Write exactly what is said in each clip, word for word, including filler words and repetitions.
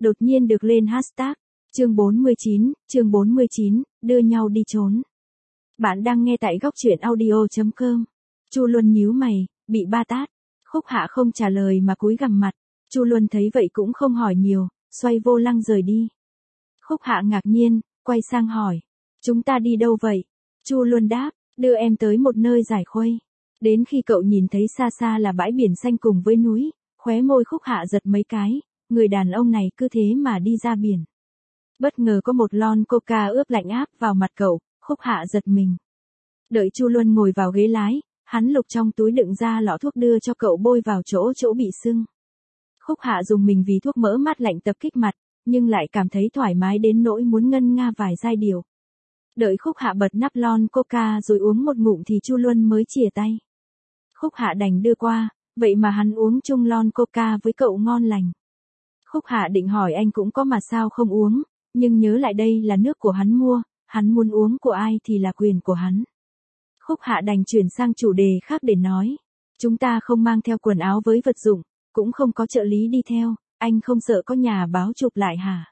đột nhiên được lên hashtag. Chương bốn mươi chín, chương bốn mươi chín, đưa nhau đi trốn. Bạn đang nghe tại góc truyện audio chấm com. Chu Luân nhíu mày, bị ba tát. Khúc Hạ không trả lời mà cúi gằm mặt. Chu Luân thấy vậy cũng không hỏi nhiều, xoay vô lăng rời đi. Khúc Hạ ngạc nhiên, quay sang hỏi. Chúng ta đi đâu vậy? Chu Luân đáp, đưa em tới một nơi giải khuây. Đến khi cậu nhìn thấy xa xa là bãi biển xanh cùng với núi, khóe môi Khúc Hạ giật mấy cái, người đàn ông này cứ thế mà đi ra biển. Bất ngờ có một lon coca ướp lạnh áp vào mặt cậu, Khúc Hạ giật mình. Đợi Chu Luân ngồi vào ghế lái, hắn lục trong túi đựng ra lọ thuốc đưa cho cậu bôi vào chỗ chỗ bị sưng. Khúc Hạ dùng mình vì thuốc mỡ mát lạnh tập kích mặt, nhưng lại cảm thấy thoải mái đến nỗi muốn ngân nga vài giai điệu. Đợi Khúc Hạ bật nắp lon coca rồi uống một ngụm thì Chu Luân mới chìa tay. Khúc Hạ đành đưa qua, vậy mà hắn uống chung lon coca với cậu ngon lành. Khúc Hạ định hỏi anh cũng có mà sao không uống, nhưng nhớ lại đây là nước của hắn mua, hắn muốn uống của ai thì là quyền của hắn. Khúc Hạ đành chuyển sang chủ đề khác để nói. Chúng ta không mang theo quần áo với vật dụng, cũng không có trợ lý đi theo, anh không sợ có nhà báo chụp lại hả?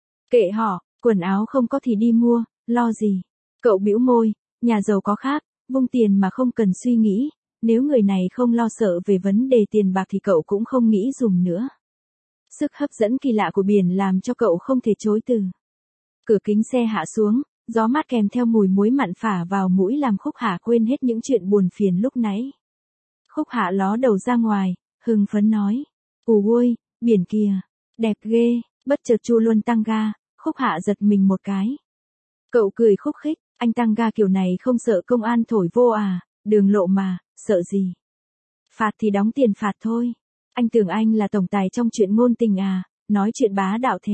Kệ họ, quần áo không có thì đi mua, lo gì? Cậu bĩu môi, nhà giàu có khác, vung tiền mà không cần suy nghĩ, nếu người này không lo sợ về vấn đề tiền bạc thì cậu cũng không nghĩ dùm nữa. Sức hấp dẫn kỳ lạ của biển làm cho cậu không thể chối từ. Cửa kính xe hạ xuống, gió mát kèm theo mùi muối mặn phả vào mũi làm Khúc Hạ quên hết những chuyện buồn phiền lúc nãy. Khúc Hạ ló đầu ra ngoài, hưng phấn nói. Ù ôi, biển kìa, đẹp ghê, bất chợt Chu Luân tăng ga, Khúc Hạ giật mình một cái. Cậu cười khúc khích, anh tăng ga kiểu này không sợ công an thổi vô à, đường lộ mà, sợ gì. Phạt thì đóng tiền phạt thôi. Anh tưởng anh là tổng tài trong chuyện ngôn tình à, nói chuyện bá đạo thế.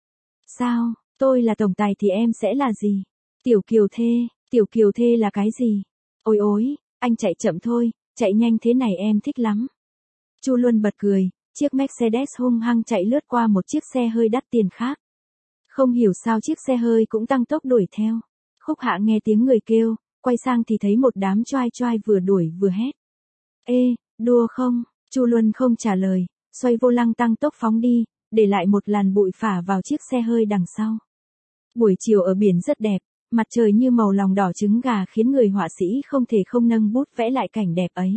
Sao, tôi là tổng tài thì em sẽ là gì? Tiểu kiều thê, tiểu kiều thê là cái gì? Ôi ôi, anh chạy chậm thôi, chạy nhanh thế này em thích lắm. Chu Luân bật cười, chiếc Mercedes hung hăng chạy lướt qua một chiếc xe hơi đắt tiền khác. Không hiểu sao chiếc xe hơi cũng tăng tốc đuổi theo. Khúc Hạ nghe tiếng người kêu, quay sang thì thấy một đám choai choai vừa đuổi vừa hét. Ê, đua không? Chu Luân không trả lời, xoay vô lăng tăng tốc phóng đi, để lại một làn bụi phả vào chiếc xe hơi đằng sau. Buổi chiều ở biển rất đẹp, mặt trời như màu lòng đỏ trứng gà khiến người họa sĩ không thể không nâng bút vẽ lại cảnh đẹp ấy.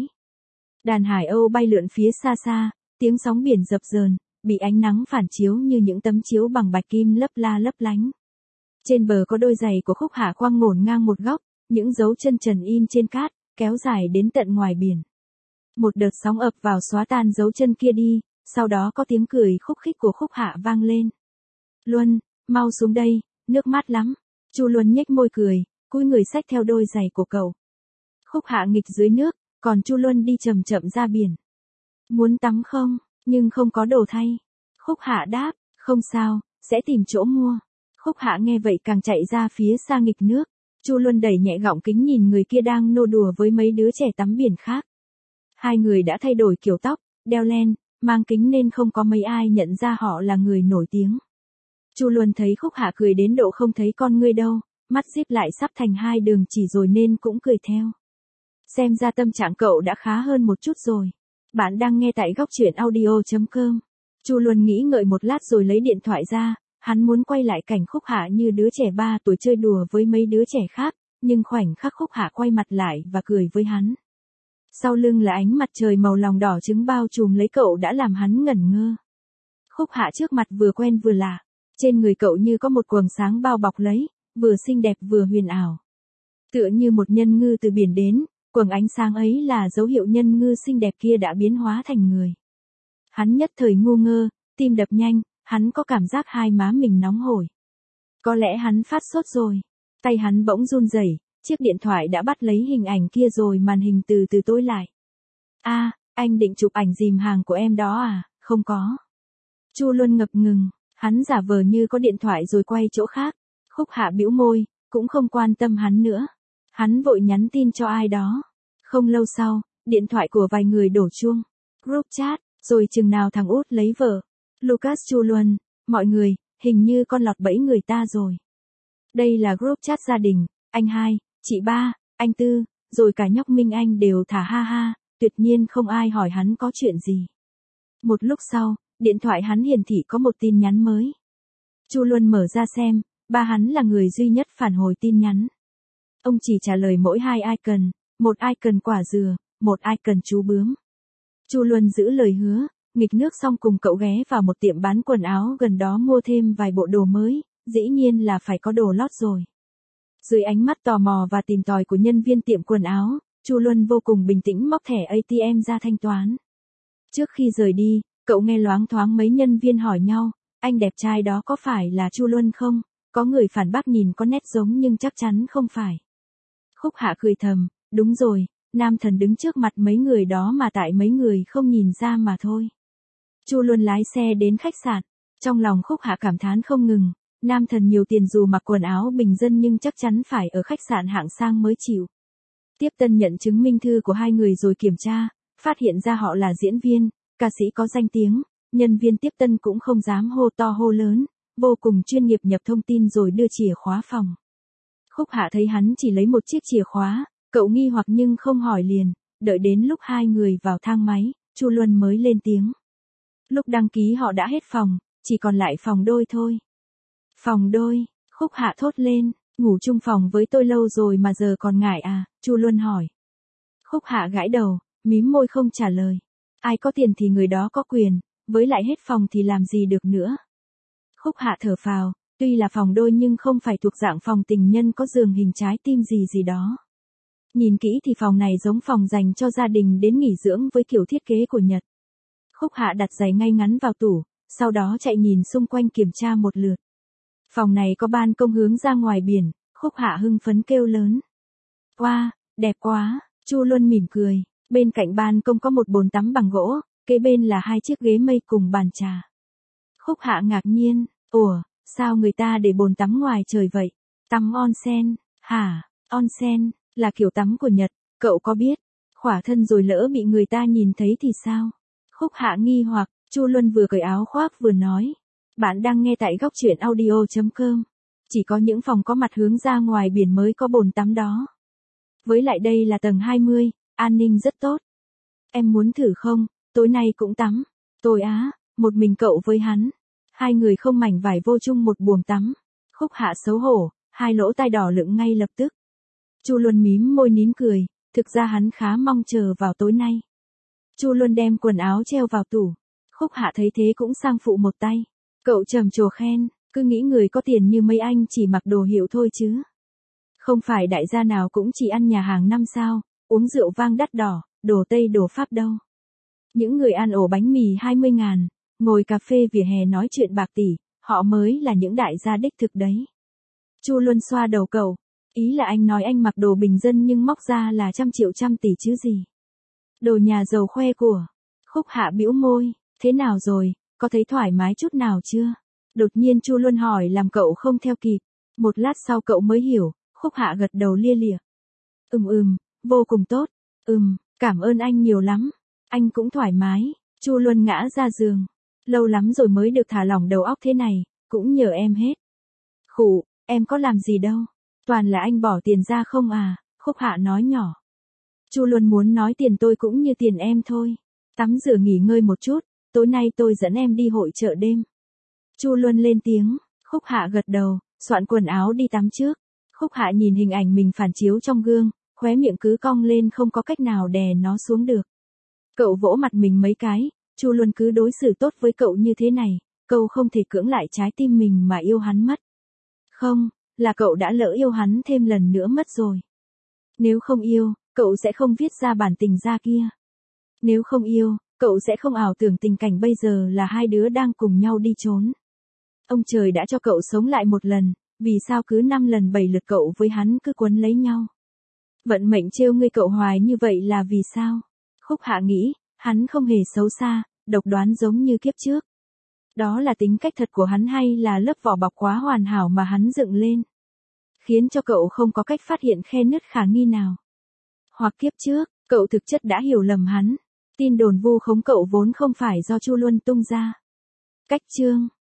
Đàn hải âu bay lượn phía xa xa, tiếng sóng biển dập dờn, bị ánh nắng phản chiếu như những tấm chiếu bằng bạch kim lấp la lấp lánh. Trên bờ có đôi giày của Khúc Hạ quăng ngổn ngang một góc, những dấu chân trần in trên cát, kéo dài đến tận ngoài biển. Một đợt sóng ập vào xóa tan dấu chân kia đi, sau đó có tiếng cười khúc khích của Khúc Hạ vang lên. Luân, mau xuống đây, nước mát lắm. Chu Luân nhếch môi cười, cúi người xách theo đôi giày của cậu. Khúc Hạ nghịch dưới nước, còn Chu Luân đi chậm chậm ra biển. Muốn tắm không, nhưng không có đồ thay. Khúc Hạ đáp, không sao, sẽ tìm chỗ mua. Khúc Hạ nghe vậy càng chạy ra phía xa nghịch nước. Chu Luân đẩy nhẹ gọng kính nhìn người kia đang nô đùa với mấy đứa trẻ tắm biển khác. Hai người đã thay đổi kiểu tóc, đeo len, mang kính nên không có mấy ai nhận ra họ là người nổi tiếng. Chu Luân thấy Khúc Hạ cười đến độ không thấy con ngươi đâu, mắt díp lại sắp thành hai đường chỉ rồi nên cũng cười theo. Xem ra tâm trạng cậu đã khá hơn một chút rồi. Bạn đang nghe tại góc truyện audio chấm com. Chu Luân nghĩ ngợi một lát rồi lấy điện thoại ra, hắn muốn quay lại cảnh Khúc Hạ như đứa trẻ ba tuổi chơi đùa với mấy đứa trẻ khác, nhưng khoảnh khắc Khúc Hạ quay mặt lại và cười với hắn. Sau lưng là ánh mặt trời màu lòng đỏ trứng bao trùm lấy cậu đã làm hắn ngẩn ngơ. Khúc Hạ trước mặt vừa quen vừa lạ, trên người cậu như có một quầng sáng bao bọc lấy, vừa xinh đẹp vừa huyền ảo. Tựa như một nhân ngư từ biển đến, quầng ánh sáng ấy là dấu hiệu nhân ngư xinh đẹp kia đã biến hóa thành người. Hắn nhất thời ngu ngơ, tim đập nhanh, hắn có cảm giác hai má mình nóng hổi. Có lẽ hắn phát sốt rồi. Tay hắn bỗng run rẩy, chiếc điện thoại đã bắt lấy hình ảnh kia rồi màn hình từ từ tối lại. A, à, anh định chụp ảnh dìm hàng của em đó à? Không có. Chu Luân ngập ngừng, hắn giả vờ như có điện thoại rồi quay chỗ khác. Khúc Hạ bĩu môi, cũng không quan tâm hắn nữa. Hắn vội nhắn tin cho ai đó. Không lâu sau, điện thoại của vài người đổ chuông. Group chat, rồi chừng nào thằng út lấy vợ. Lucas Chu Luân, mọi người, hình như con lọt bẫy người ta rồi. Đây là group chat gia đình, anh hai, chị ba, anh tư, rồi cả nhóc Minh Anh đều thả ha ha, tuyệt nhiên không ai hỏi hắn có chuyện gì. Một lúc sau, Điện thoại hắn hiển thị có một tin nhắn mới. Chu Luân mở ra xem, ba hắn là người duy nhất phản hồi tin nhắn. Ông chỉ trả lời mỗi hai icon, một icon quả dừa, một icon chú bướm. Chu Luân giữ lời hứa, nghịch nước xong cùng cậu ghé vào một tiệm bán quần áo gần đó mua thêm vài bộ đồ mới, dĩ nhiên là phải có đồ lót rồi. Dưới ánh mắt tò mò và tìm tòi của nhân viên tiệm quần áo, Chu Luân vô cùng bình tĩnh móc thẻ a tê em ra thanh toán. Trước khi rời đi, cậu nghe loáng thoáng mấy nhân viên hỏi nhau, anh đẹp trai đó có phải là Chu Luân không? Có người phản bác nhìn có nét giống nhưng chắc chắn không phải. Khúc Hạ cười thầm, đúng rồi, nam thần đứng trước mặt mấy người đó mà tại mấy người không nhìn ra mà thôi. Chu Luân lái xe đến khách sạn, trong lòng Khúc Hạ cảm thán không ngừng, nam thần nhiều tiền dù mặc quần áo bình dân nhưng chắc chắn phải ở khách sạn hạng sang mới chịu. Tiếp tân nhận chứng minh thư của hai người rồi kiểm tra, phát hiện ra họ là diễn viên, ca sĩ có danh tiếng, nhân viên tiếp tân cũng không dám hô to hô lớn, vô cùng chuyên nghiệp nhập thông tin rồi đưa chìa khóa phòng. Khúc Hạ thấy hắn chỉ lấy một chiếc chìa khóa, cậu nghi hoặc nhưng không hỏi liền, đợi đến lúc hai người vào thang máy, Chu Luân mới lên tiếng. Lúc đăng ký họ đã hết phòng, chỉ còn lại phòng đôi thôi. Phòng đôi, Khúc Hạ thốt lên, ngủ chung phòng với tôi lâu rồi mà giờ còn ngại à, Chu Luân hỏi. Khúc Hạ gãi đầu, mím môi không trả lời. Ai có tiền thì người đó có quyền, với lại hết phòng thì làm gì được nữa. Khúc Hạ thở phào, tuy là phòng đôi nhưng không phải thuộc dạng phòng tình nhân có giường hình trái tim gì gì đó. Nhìn kỹ thì phòng này giống phòng dành cho gia đình đến nghỉ dưỡng với kiểu thiết kế của Nhật. Khúc Hạ đặt giày ngay ngắn vào tủ, sau đó chạy nhìn xung quanh kiểm tra một lượt. Phòng này có ban công hướng ra ngoài biển, Khúc Hạ hưng phấn kêu lớn. Wow, đẹp quá, Chu Luân mỉm cười, bên cạnh ban công có một bồn tắm bằng gỗ, kế bên là hai chiếc ghế mây cùng bàn trà. Khúc Hạ ngạc nhiên, ủa, sao người ta để bồn tắm ngoài trời vậy? Tắm onsen, hả, onsen, là kiểu tắm của Nhật, cậu có biết, khỏa thân rồi lỡ bị người ta nhìn thấy thì sao? Khúc Hạ nghi hoặc, Chu Luân vừa cởi áo khoác vừa nói. Bạn đang nghe tại góc truyện audio chấm com. Chỉ có những phòng có mặt hướng ra ngoài biển mới có bồn tắm đó. Với lại đây là tầng hai mươi, an ninh rất tốt. Em muốn thử không, tối nay cũng tắm. Tôi á, một mình cậu với hắn. Hai người không mảnh vải vô chung một buồng tắm. Khúc Hạ xấu hổ, hai lỗ tai đỏ lựng ngay lập tức. Chu Luân mím môi nín cười, thực ra hắn khá mong chờ vào tối nay. Chu Luân đem quần áo treo vào tủ. Khúc Hạ thấy thế cũng sang phụ một tay. Cậu trầm trồ khen, cứ nghĩ người có tiền như mấy anh chỉ mặc đồ hiệu thôi chứ. Không phải đại gia nào cũng chỉ ăn nhà hàng năm sao, uống rượu vang đắt đỏ, đồ Tây đồ Pháp đâu. Những người ăn ổ bánh mì hai mươi ngàn, ngồi cà phê vỉa hè nói chuyện bạc tỷ, họ mới là những đại gia đích thực đấy. Chu Luân xoa đầu cậu, ý là anh nói anh mặc đồ bình dân nhưng móc ra là trăm triệu trăm tỷ chứ gì. Đồ nhà giàu khoe của. Khúc Hạ bĩu môi, thế nào rồi, có thấy thoải mái chút nào chưa? Đột nhiên Chu Luân hỏi làm cậu không theo kịp. Một lát sau cậu mới hiểu, Khúc Hạ gật đầu lia lịa. Ừm ừm, vô cùng tốt. Ừm, cảm ơn anh nhiều lắm. Anh cũng thoải mái. Chu Luân ngã ra giường. Lâu lắm rồi mới được thả lỏng đầu óc thế này, cũng nhờ em hết. Khụ, em có làm gì đâu. Toàn là anh bỏ tiền ra không à, Khúc Hạ nói nhỏ. Chu Luân muốn nói tiền tôi cũng như tiền em thôi. Tắm rửa nghỉ ngơi một chút, tối nay tôi dẫn em đi hội chợ đêm. Chu Luân lên tiếng, Khúc Hạ gật đầu, soạn quần áo đi tắm trước. Khúc Hạ nhìn hình ảnh mình phản chiếu trong gương, khóe miệng cứ cong lên không có cách nào đè nó xuống được. Cậu vỗ mặt mình mấy cái, Chu Luân cứ đối xử tốt với cậu như thế này, cậu không thể cưỡng lại trái tim mình mà yêu hắn mất. Không, là cậu đã lỡ yêu hắn thêm lần nữa mất rồi. Nếu không yêu, cậu sẽ không viết ra bản tình ra kia. Nếu không yêu, cậu sẽ không ảo tưởng tình cảnh bây giờ là hai đứa đang cùng nhau đi trốn. Ông trời đã cho cậu sống lại một lần, vì sao cứ năm lần bảy lượt cậu với hắn cứ quấn lấy nhau. Vận mệnh trêu ngươi cậu hoài như vậy là vì sao? Khúc Hạ nghĩ, hắn không hề xấu xa, độc đoán giống như kiếp trước. Đó là tính cách thật của hắn hay là lớp vỏ bọc quá hoàn hảo mà hắn dựng lên, khiến cho cậu không có cách phát hiện khe nứt khả nghi nào. Hoặc kiếp trước, cậu thực chất đã hiểu lầm hắn. Tin đồn vu khống cậu vốn không phải do Chu Luân tung ra. Cách chương